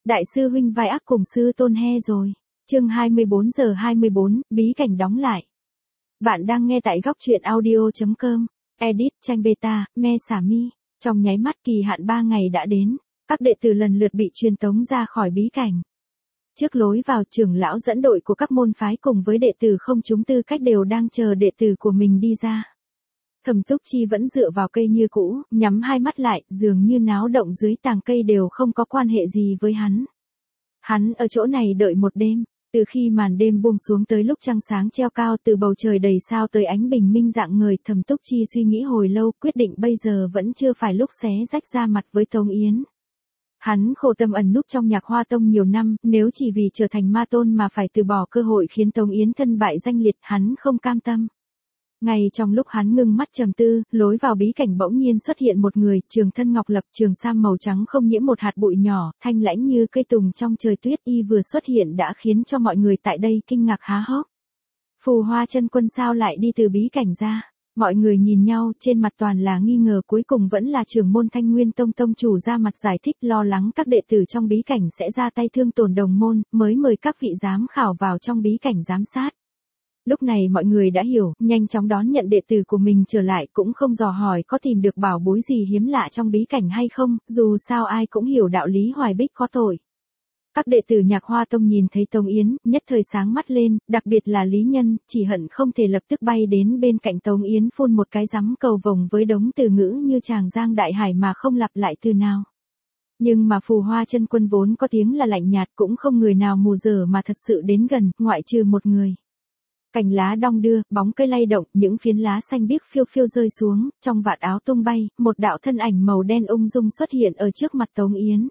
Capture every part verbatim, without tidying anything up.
Đại sư huynh vai ác cùng sư tôn he rồi. Chương hai mươi bốn giờ hai mươi bốn, bí cảnh đóng lại. Bạn đang nghe tại góc truyện audio.com. Edit tranh beta, me xả mi. Trong nháy mắt kỳ hạn ba ngày đã đến, các đệ tử lần lượt bị truyền tống ra khỏi bí cảnh. Trước lối vào, trưởng lão dẫn đội của các môn phái cùng với đệ tử không trúng tư cách đều đang chờ đệ tử của mình đi ra. Thẩm Túc Chi vẫn dựa vào cây như cũ, nhắm hai mắt lại, dường như náo động dưới tàng cây đều không có quan hệ gì với hắn. Hắn ở chỗ này đợi một đêm, từ khi màn đêm buông xuống tới lúc trăng sáng treo cao, từ bầu trời đầy sao tới ánh bình minh rạng ngời, Thẩm Túc Chi suy nghĩ hồi lâu, quyết định bây giờ vẫn chưa phải lúc xé rách ra mặt với Tống Yến. Hắn khổ tâm ẩn núp trong Nhạc Hoa Tông nhiều năm, nếu chỉ vì trở thành ma tôn mà phải từ bỏ cơ hội khiến Tống Yến thân bại danh liệt, hắn không cam tâm. Ngay trong lúc hắn ngưng mắt trầm tư, lối vào bí cảnh bỗng nhiên xuất hiện một người, trường thân ngọc lập, trường sam màu trắng không nhiễm một hạt bụi nhỏ, thanh lãnh như cây tùng trong trời tuyết, y vừa xuất hiện đã khiến cho mọi người tại đây kinh ngạc há hốc. Phù Hoa Chân Quân sao lại đi từ bí cảnh ra? Mọi người nhìn nhau, trên mặt toàn là nghi ngờ, cuối cùng vẫn là trưởng môn Thanh Nguyên Tông tông chủ ra mặt giải thích, lo lắng các đệ tử trong bí cảnh sẽ ra tay thương tổn đồng môn, mới mời các vị giám khảo vào trong bí cảnh giám sát. Lúc này mọi người đã hiểu, nhanh chóng đón nhận đệ tử của mình trở lại, cũng không dò hỏi có tìm được bảo bối gì hiếm lạ trong bí cảnh hay không, dù sao ai cũng hiểu đạo lý hoài bích có tội. Các đệ tử Nhạc Hoa Tông nhìn thấy Tống Yến, nhất thời sáng mắt lên, đặc biệt là Lý Nhân, chỉ hận không thể lập tức bay đến bên cạnh Tống Yến phun một cái rắm cầu vồng với đống từ ngữ như tràng giang đại hải mà không lặp lại từ nào. Nhưng mà Phù Hoa Chân Quân vốn có tiếng là lạnh nhạt, cũng không người nào mù dở mà thật sự đến gần, ngoại trừ một người. Cành lá đong đưa, bóng cây lay động, những phiến lá xanh biếc phiêu phiêu rơi xuống, trong vạt áo tung bay, một đạo thân ảnh màu đen ung dung xuất hiện ở trước mặt Tống Yến.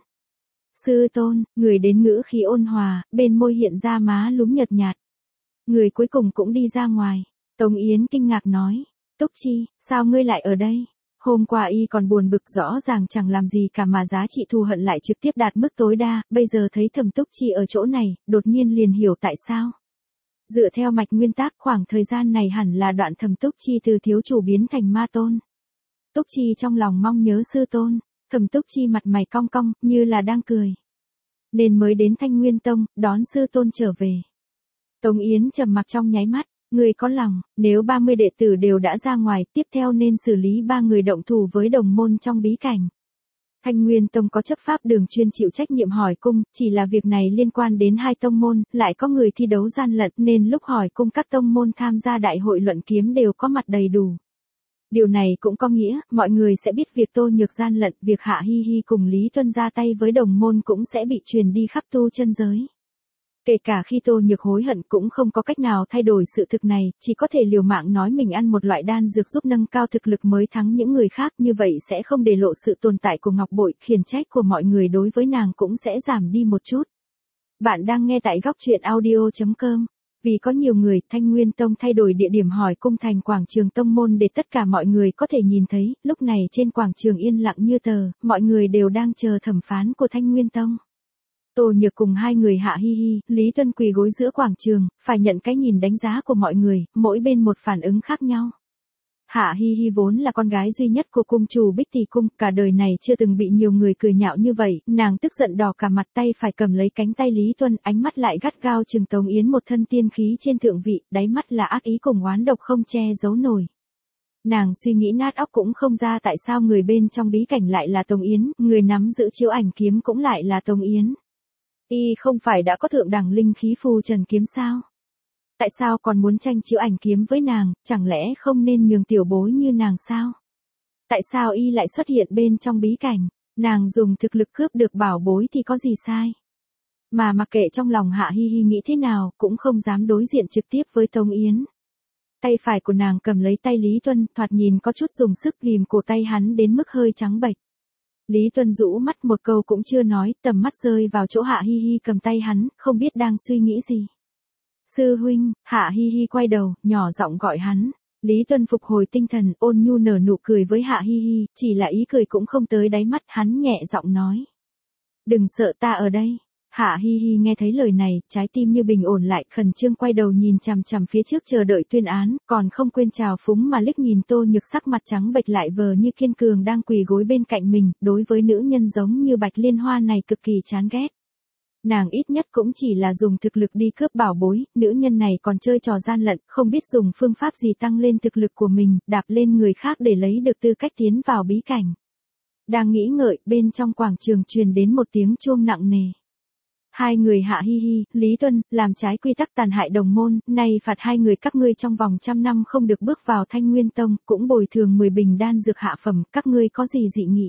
Sư tôn, người đến ngữ khí ôn hòa, bên môi hiện ra má lúm nhợt nhạt. Người cuối cùng cũng đi ra ngoài. Tống Yến kinh ngạc nói, Túc Chi, sao ngươi lại ở đây? Hôm qua y còn buồn bực, rõ ràng chẳng làm gì cả mà giá trị thù hận lại trực tiếp đạt mức tối đa, bây giờ thấy Thẩm Túc Chi ở chỗ này, đột nhiên liền hiểu tại sao. Dựa theo mạch nguyên tắc, khoảng thời gian này hẳn là đoạn Thẩm Túc Chi từ thiếu chủ biến thành ma tôn. Túc Chi trong lòng mong nhớ sư tôn. Thẩm Túc Chi mặt mày cong cong, như là đang cười. Nên mới đến Thanh Nguyên Tông, đón sư tôn trở về. Tống Yến trầm mặc trong nháy mắt, người có lòng, nếu ba mươi đệ tử đều đã ra ngoài, tiếp theo nên xử lý ba người động thủ với đồng môn trong bí cảnh. Thanh Nguyên Tông có chấp pháp đường chuyên chịu trách nhiệm hỏi cung, chỉ là việc này liên quan đến hai tông môn, lại có người thi đấu gian lận nên lúc hỏi cung các tông môn tham gia đại hội luận kiếm đều có mặt đầy đủ. Điều này cũng có nghĩa, mọi người sẽ biết việc Tô Nhược gian lận, việc Hạ Hi Hi cùng Lý Tuân ra tay với đồng môn cũng sẽ bị truyền đi khắp tu chân giới. Kể cả khi Tô Nhược hối hận cũng không có cách nào thay đổi sự thực này, chỉ có thể liều mạng nói mình ăn một loại đan dược giúp nâng cao thực lực mới thắng những người khác, như vậy sẽ không để lộ sự tồn tại của Ngọc Bội, khiển trách của mọi người đối với nàng cũng sẽ giảm đi một chút. Bạn đang nghe tại góc truyện audio.com. Vì có nhiều người, Thanh Nguyên Tông thay đổi địa điểm hỏi cung thành quảng trường tông môn để tất cả mọi người có thể nhìn thấy, lúc này trên quảng trường yên lặng như tờ, mọi người đều đang chờ thẩm phán của Thanh Nguyên Tông. Tô Nhược cùng hai người Hạ Hi Hi, Lý Tuân quỳ gối giữa quảng trường, phải nhận cái nhìn đánh giá của mọi người, mỗi bên một phản ứng khác nhau. Hạ Hi Hi vốn là con gái duy nhất của cung chủ Bích Tỷ Cung, cả đời này chưa từng bị nhiều người cười nhạo như vậy, nàng tức giận đỏ cả mặt, tay phải cầm lấy cánh tay Lý Tuân, ánh mắt lại gắt gao trừng Tống Yến, một thân tiên khí trên thượng vị, đáy mắt là ác ý cùng oán độc không che giấu nổi. Nàng suy nghĩ nát óc cũng không ra tại sao người bên trong bí cảnh lại là Tống Yến, người nắm giữ chiếu ảnh kiếm cũng lại là Tống Yến. Y không phải đã có thượng đẳng linh khí phù trần kiếm sao? Tại sao còn muốn tranh chiếu ảnh kiếm với nàng, chẳng lẽ không nên nhường tiểu bối như nàng sao? Tại sao y lại xuất hiện bên trong bí cảnh? Nàng dùng thực lực cướp được bảo bối thì có gì sai? Mà mặc kệ trong lòng Hạ Hi Hi nghĩ thế nào, cũng không dám đối diện trực tiếp với Tống Yến. Tay phải của nàng cầm lấy tay Lý Tuân, thoạt nhìn có chút dùng sức ghìm cổ tay hắn đến mức hơi trắng bệch. Lý Tuân rũ mắt một câu cũng chưa nói, tầm mắt rơi vào chỗ Hạ Hi Hi cầm tay hắn, không biết đang suy nghĩ gì. Sư huynh, Hạ Hi Hi quay đầu, nhỏ giọng gọi hắn. Lý Tuân phục hồi tinh thần, ôn nhu nở nụ cười với Hạ Hi Hi, chỉ là ý cười cũng không tới đáy mắt, hắn nhẹ giọng nói. Đừng sợ, ta ở đây. Hạ Hi Hi nghe thấy lời này, trái tim như bình ổn lại, khẩn trương quay đầu nhìn chằm chằm phía trước chờ đợi tuyên án, còn không quên trào phúng mà liếc nhìn Tô Nhược sắc mặt trắng bệch lại vờ như kiên cường đang quỳ gối bên cạnh mình, đối với nữ nhân giống như Bạch Liên Hoa này cực kỳ chán ghét. Nàng ít nhất cũng chỉ là dùng thực lực đi cướp bảo bối, nữ nhân này còn chơi trò gian lận, không biết dùng phương pháp gì tăng lên thực lực của mình, đạp lên người khác để lấy được tư cách tiến vào bí cảnh. Đang nghĩ ngợi, bên trong quảng trường truyền đến một tiếng chuông nặng nề. Hai người hạ hi hi, Lý Tuân, làm trái quy tắc tàn hại đồng môn, nay phạt hai người các ngươi trong vòng trăm năm không được bước vào Thanh Nguyên Tông, cũng bồi thường mười bình đan dược hạ phẩm, các ngươi có gì dị nghị?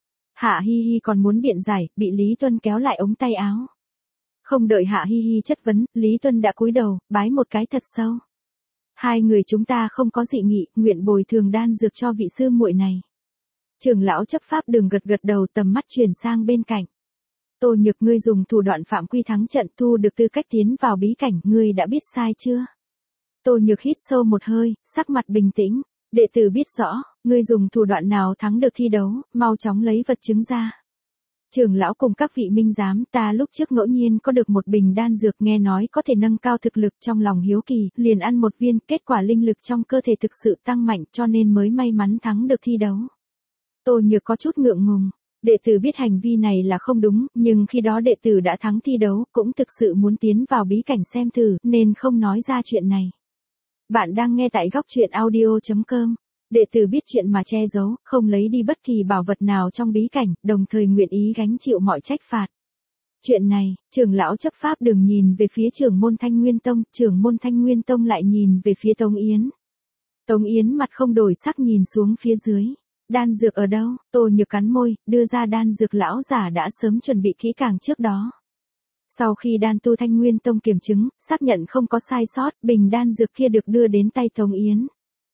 Hạ hi hi còn muốn biện giải, bị Lý Tuân kéo lại ống tay áo. Không đợi Hạ hi hi chất vấn, Lý Tuân đã cúi đầu, bái một cái thật sâu. Hai người chúng ta không có dị nghị, nguyện bồi thường đan dược cho vị sư muội này. Trưởng lão chấp pháp đường gật gật đầu, tầm mắt chuyển sang bên cạnh. Tô Nhược, ngươi dùng thủ đoạn phạm quy thắng trận thu được tư cách tiến vào bí cảnh, ngươi đã biết sai chưa? Tô Nhược hít sâu một hơi, sắc mặt bình tĩnh. Đệ tử biết rõ, ngươi dùng thủ đoạn nào thắng được thi đấu, mau chóng lấy vật chứng ra. Trưởng lão cùng các vị minh giám, ta lúc trước ngẫu nhiên có được một bình đan dược nghe nói có thể nâng cao thực lực, trong lòng hiếu kỳ, liền ăn một viên, kết quả linh lực trong cơ thể thực sự tăng mạnh cho nên mới may mắn thắng được thi đấu. Tô Nhược có chút ngượng ngùng. Đệ tử biết hành vi này là không đúng, nhưng khi đó đệ tử đã thắng thi đấu, cũng thực sự muốn tiến vào bí cảnh xem thử, nên không nói ra chuyện này. Bạn đang nghe tại góc truyện audio chấm com. Đệ tử biết chuyện mà che giấu, không lấy đi bất kỳ bảo vật nào trong bí cảnh, đồng thời nguyện ý gánh chịu mọi trách phạt. Chuyện này, trưởng lão chấp pháp đường nhìn về phía trưởng môn Thanh Nguyên Tông, trưởng môn Thanh Nguyên Tông lại nhìn về phía Tống Yến. Tống Yến mặt không đổi sắc nhìn xuống phía dưới. Đan dược ở đâu? Tô Nhược cắn môi, đưa ra đan dược lão giả đã sớm chuẩn bị kỹ càng trước đó. Sau khi đan tu Thanh Nguyên Tông kiểm chứng, xác nhận không có sai sót, bình đan dược kia được đưa đến tay Tống Yến.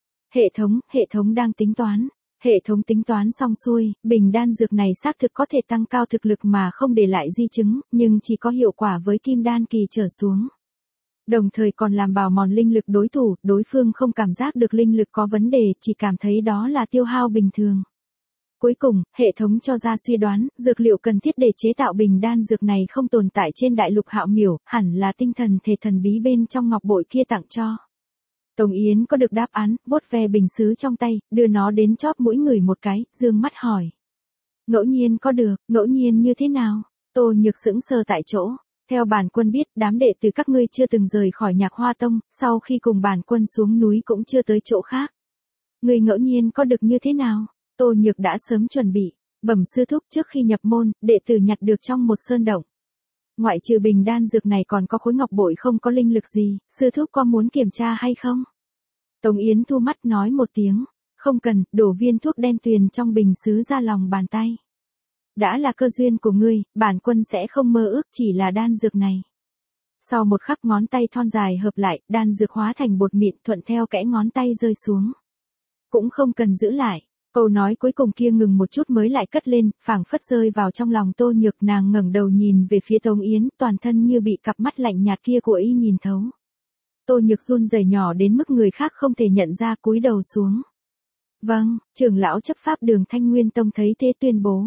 Hệ thống, hệ thống đang tính toán. Hệ thống tính toán xong xuôi, bình đan dược này xác thực có thể tăng cao thực lực mà không để lại di chứng, nhưng chỉ có hiệu quả với kim đan kỳ trở xuống. Đồng thời còn làm bào mòn linh lực đối thủ, đối phương không cảm giác được linh lực có vấn đề, chỉ cảm thấy đó là tiêu hao bình thường. Cuối cùng, hệ thống cho ra suy đoán, dược liệu cần thiết để chế tạo bình đan dược này không tồn tại trên đại lục Hạo Miểu, hẳn là tinh thần thể thần bí bên trong ngọc bội kia tặng cho. Tống Yến có được đáp án, vuốt ve bình sứ trong tay, đưa nó đến chóp mũi người một cái, dương mắt hỏi. Ngẫu nhiên có được, ngẫu nhiên như thế nào? Tô Nhược sững sờ tại chỗ. Theo bản quân biết, đám đệ tử các ngươi chưa từng rời khỏi Nhạc Hoa Tông, sau khi cùng bản quân xuống núi cũng chưa tới chỗ khác. Ngươi ngẫu nhiên có được như thế nào? Tô Nhược đã sớm chuẩn bị, bẩm sư thúc, trước khi nhập môn, đệ tử nhặt được trong một sơn động. Ngoại trừ bình đan dược này còn có khối ngọc bội không có linh lực gì, sư thúc có muốn kiểm tra hay không? Tống Yến thu mắt nói một tiếng, không cần, đổ viên thuốc đen tuyền trong bình sứ ra lòng bàn tay. Đã là cơ duyên của ngươi, bản quân sẽ không mơ ước chỉ là đan dược này. Sau một khắc ngón tay thon dài hợp lại, đan dược hóa thành bột mịn thuận theo kẽ ngón tay rơi xuống. Cũng không cần giữ lại. Câu nói cuối cùng kia ngừng một chút mới lại cất lên, phảng phất rơi vào trong lòng Tô Nhược, nàng ngẩng đầu nhìn về phía Tống Yến, toàn thân như bị cặp mắt lạnh nhạt kia của y nhìn thấu. Tô Nhược run rẩy nhỏ đến mức người khác không thể nhận ra, cúi đầu xuống. Vâng, trưởng lão chấp pháp đường Thanh Nguyên Tông thấy thế tuyên bố.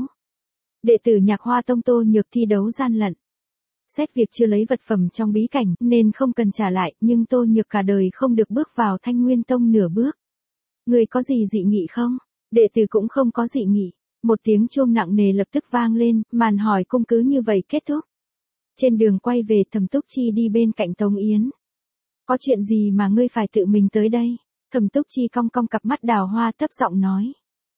Đệ tử Nhạc Hoa Tông Tô Nhược thi đấu gian lận. Xét việc chưa lấy vật phẩm trong bí cảnh nên không cần trả lại, nhưng Tô Nhược cả đời không được bước vào Thanh Nguyên Tông nửa bước. Người có gì dị nghị không? Đệ tử cũng không có dị nghị. Một tiếng chuông nặng nề lập tức vang lên, màn hỏi cung cứ như vậy kết thúc. Trên đường quay về, Thẩm Túc Chi đi bên cạnh Tống Yến. Có chuyện gì mà ngươi phải tự mình tới đây? Thẩm Túc Chi cong cong cặp mắt đào hoa thấp giọng nói.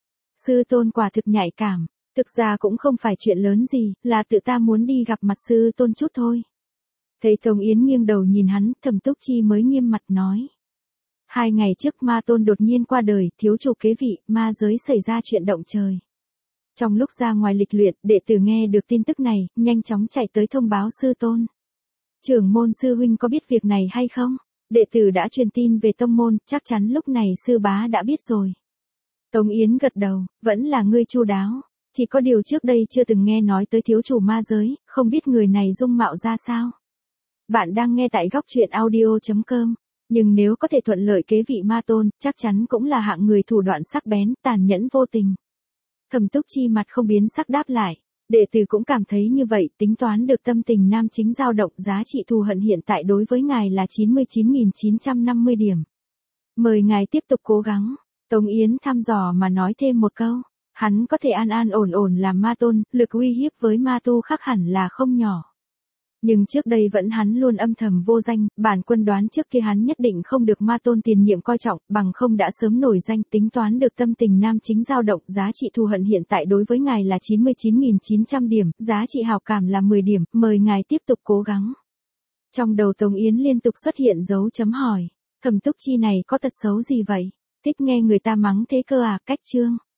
Sư tôn quả thực nhạy cảm. Thực ra cũng không phải chuyện lớn gì, là tự ta muốn đi gặp mặt sư tôn chút thôi. Thấy Tống Yến nghiêng đầu nhìn hắn, Thẩm Túc Chi mới nghiêm mặt nói. Hai ngày trước ma tôn đột nhiên qua đời, thiếu chủ kế vị, ma giới xảy ra chuyện động trời. Trong lúc ra ngoài lịch luyện, đệ tử nghe được tin tức này, nhanh chóng chạy tới thông báo sư tôn. Trưởng môn sư huynh có biết việc này hay không? Đệ tử đã truyền tin về tông môn, chắc chắn lúc này sư bá đã biết rồi. Tống Yến gật đầu, vẫn là ngươi chu đáo. Chỉ có điều trước đây chưa từng nghe nói tới thiếu chủ ma giới, không biết người này dung mạo ra sao. Bạn đang nghe tại góc truyện audio chấm com. Nhưng nếu có thể thuận lợi kế vị ma tôn, chắc chắn cũng là hạng người thủ đoạn sắc bén, tàn nhẫn vô tình. Thẩm Túc Chi mặt không biến sắc đáp lại. Đệ tử cũng cảm thấy như vậy, tính toán được tâm tình nam chính dao động, giá trị thù hận hiện tại đối với ngài là chín mươi chín nghìn chín trăm năm mươi điểm. Mời ngài tiếp tục cố gắng. Tống Yến thăm dò mà nói thêm một câu. Hắn có thể an an ổn ổn làm ma tôn, lực uy hiếp với ma tu khác hẳn là không nhỏ. Nhưng trước đây vẫn hắn luôn âm thầm vô danh, bản Quân đoán trước kia hắn nhất định không được Ma Tôn tiền nhiệm coi trọng, bằng không đã sớm nổi danh. Tính toán được tâm tình nam chính dao động, giá trị thù hận hiện tại đối với ngài là chín mươi chín nghìn chín trăm điểm, giá trị hảo cảm là mười điểm, mời ngài tiếp tục cố gắng. Trong đầu Tống Yến liên tục xuất hiện dấu chấm hỏi, Thẩm Túc Chi này có tật xấu gì vậy? Thích nghe người ta mắng thế cơ à? Cách chương